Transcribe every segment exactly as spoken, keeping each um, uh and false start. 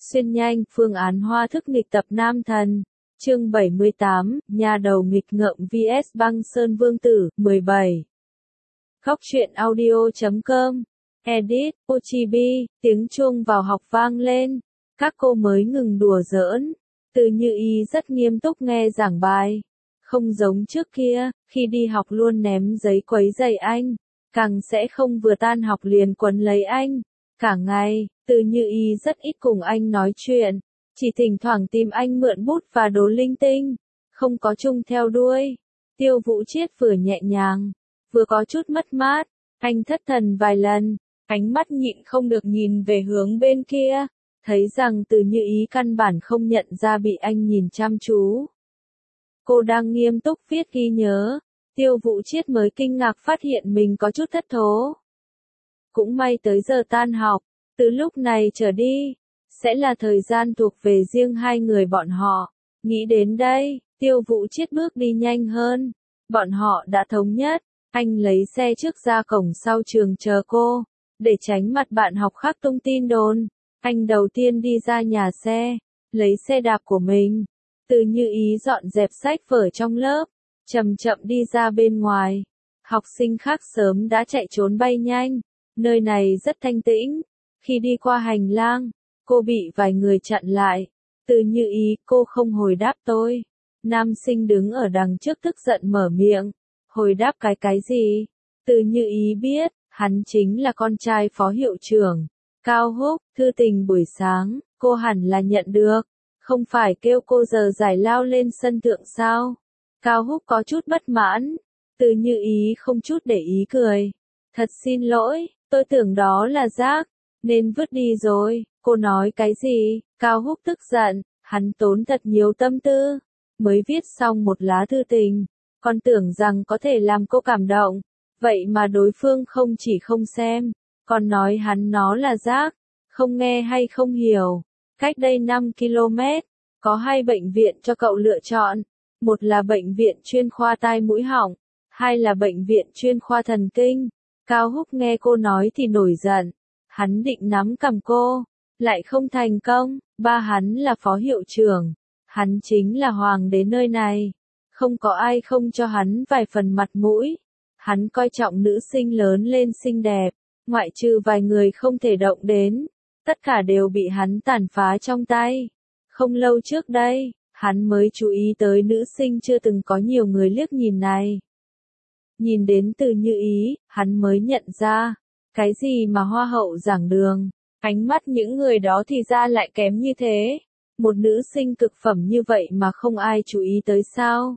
Xuyên nhanh, phương án hoa thức nghịch tập nam thần. Chương bảy mươi tám, nhà đầu nghịch ngợm vs băng sơn vương tử, mười bảy. Góc truyện audio chấm com. Edit, Ochibi, tiếng chuông vào học vang lên. Các cô mới ngừng đùa giỡn. Từ Như Ý rất nghiêm túc nghe giảng bài. Không giống trước kia, khi đi học luôn ném giấy quấy rầy anh. Càng sẽ không vừa tan học liền quấn lấy anh. Cả ngày, Từ Như Ý rất ít cùng anh nói chuyện. Chỉ thỉnh thoảng tìm anh mượn bút và đồ linh tinh. Không có chung theo đuôi. Tiêu Vũ Chiết vừa nhẹ nhàng, vừa có chút mất mát. Anh thất thần vài lần, ánh mắt nhịn không được nhìn về hướng bên kia. Thấy rằng Từ Như Ý căn bản không nhận ra bị anh nhìn chăm chú. Cô đang nghiêm túc viết ghi nhớ. Tiêu Vũ Chiết mới kinh ngạc phát hiện mình có chút thất thố. Cũng may tới giờ tan học, từ lúc này trở đi, sẽ là thời gian thuộc về riêng hai người bọn họ. Nghĩ đến đây, Tiêu Vũ Chiết bước đi nhanh hơn. Bọn họ đã thống nhất, anh lấy xe trước ra cổng sau trường chờ cô, để tránh mặt bạn học khác tung tin đồn. Anh đầu tiên đi ra nhà xe, lấy xe đạp của mình. Từ Như Ý dọn dẹp sách vở trong lớp, chậm chậm đi ra bên ngoài. Học sinh khác sớm đã chạy trốn bay nhanh. Nơi này rất thanh tĩnh. Khi đi qua hành lang, cô bị vài người chặn lại. Từ Như Ý, cô không hồi đáp tôi. Nam sinh đứng ở đằng trước tức giận mở miệng. Hồi đáp cái cái gì? Từ Như Ý biết, hắn chính là con trai phó hiệu trưởng. Cao Húc, thư tình buổi sáng, cô hẳn là nhận được. Không phải kêu cô giờ giải lao lên sân thượng sao? Cao Húc có chút bất mãn. Từ Như Ý không chút để ý cười. Thật xin lỗi, tôi tưởng đó là rác, nên vứt đi rồi. Cô nói cái gì? Cao Húc tức giận, hắn tốn thật nhiều tâm tư, mới viết xong một lá thư tình. Còn tưởng rằng có thể làm cô cảm động. Vậy mà đối phương không chỉ không xem, còn nói hắn nó là rác. Không nghe hay không hiểu. Cách đây năm ki lô mét, có hai bệnh viện cho cậu lựa chọn. Một là bệnh viện chuyên khoa tai mũi họng, hai là bệnh viện chuyên khoa thần kinh. Cao Húc nghe cô nói thì nổi giận. Hắn định nắm cầm cô, lại không thành công. Ba hắn là phó hiệu trưởng, hắn chính là hoàng đế nơi này. Không có ai không cho hắn vài phần mặt mũi. Hắn coi trọng nữ sinh lớn lên xinh đẹp, ngoại trừ vài người không thể động đến. Tất cả đều bị hắn tàn phá trong tay. Không lâu trước đây, hắn mới chú ý tới nữ sinh chưa từng có nhiều người liếc nhìn này. Nhìn đến Từ Như Ý, hắn mới nhận ra, cái gì mà hoa hậu giảng đường, ánh mắt những người đó thì ra lại kém như thế. Một nữ sinh cực phẩm như vậy mà không ai chú ý tới sao?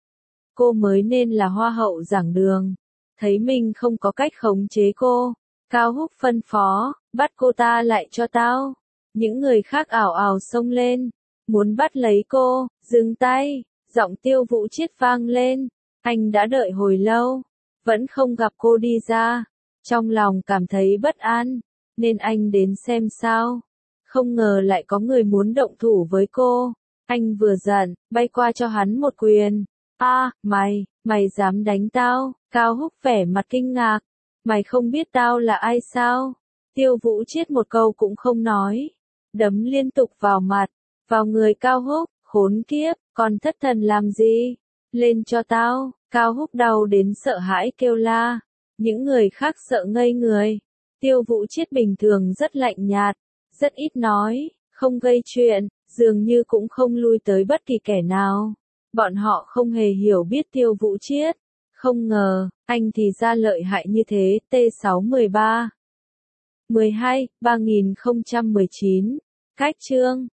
Cô mới nên là hoa hậu giảng đường. Thấy mình không có cách khống chế cô, Cao Húc phân phó, bắt cô ta lại cho tao. Những người khác ảo ảo xông lên, muốn bắt lấy cô. Dừng tay, giọng Tiêu Vũ Chiết vang lên. Anh đã đợi hồi lâu, vẫn không gặp cô đi ra. Trong lòng cảm thấy bất an, nên anh đến xem sao. Không ngờ lại có người muốn động thủ với cô. Anh vừa giận, bay qua cho hắn một quyền. A, à, mày, mày dám đánh tao? Cao Húc vẻ mặt kinh ngạc. Mày không biết tao là ai sao? Tiêu Vũ Chiết một câu cũng không nói. Đấm liên tục vào mặt, vào người Cao Húc. Khốn kiếp, còn thất thần làm gì? Lên cho tao. Cao Húc đau đến sợ hãi kêu la. Những người khác sợ ngây người. Tiêu Vũ Chiết bình thường rất lạnh nhạt, rất ít nói, không gây chuyện, dường như cũng không lui tới bất kỳ kẻ nào. Bọn họ không hề hiểu biết Tiêu Vũ Chiết. Không ngờ, anh thì ra lợi hại như thế. T sáu một ba mười hai, ba nghìn không trăm mười chín. Cách chương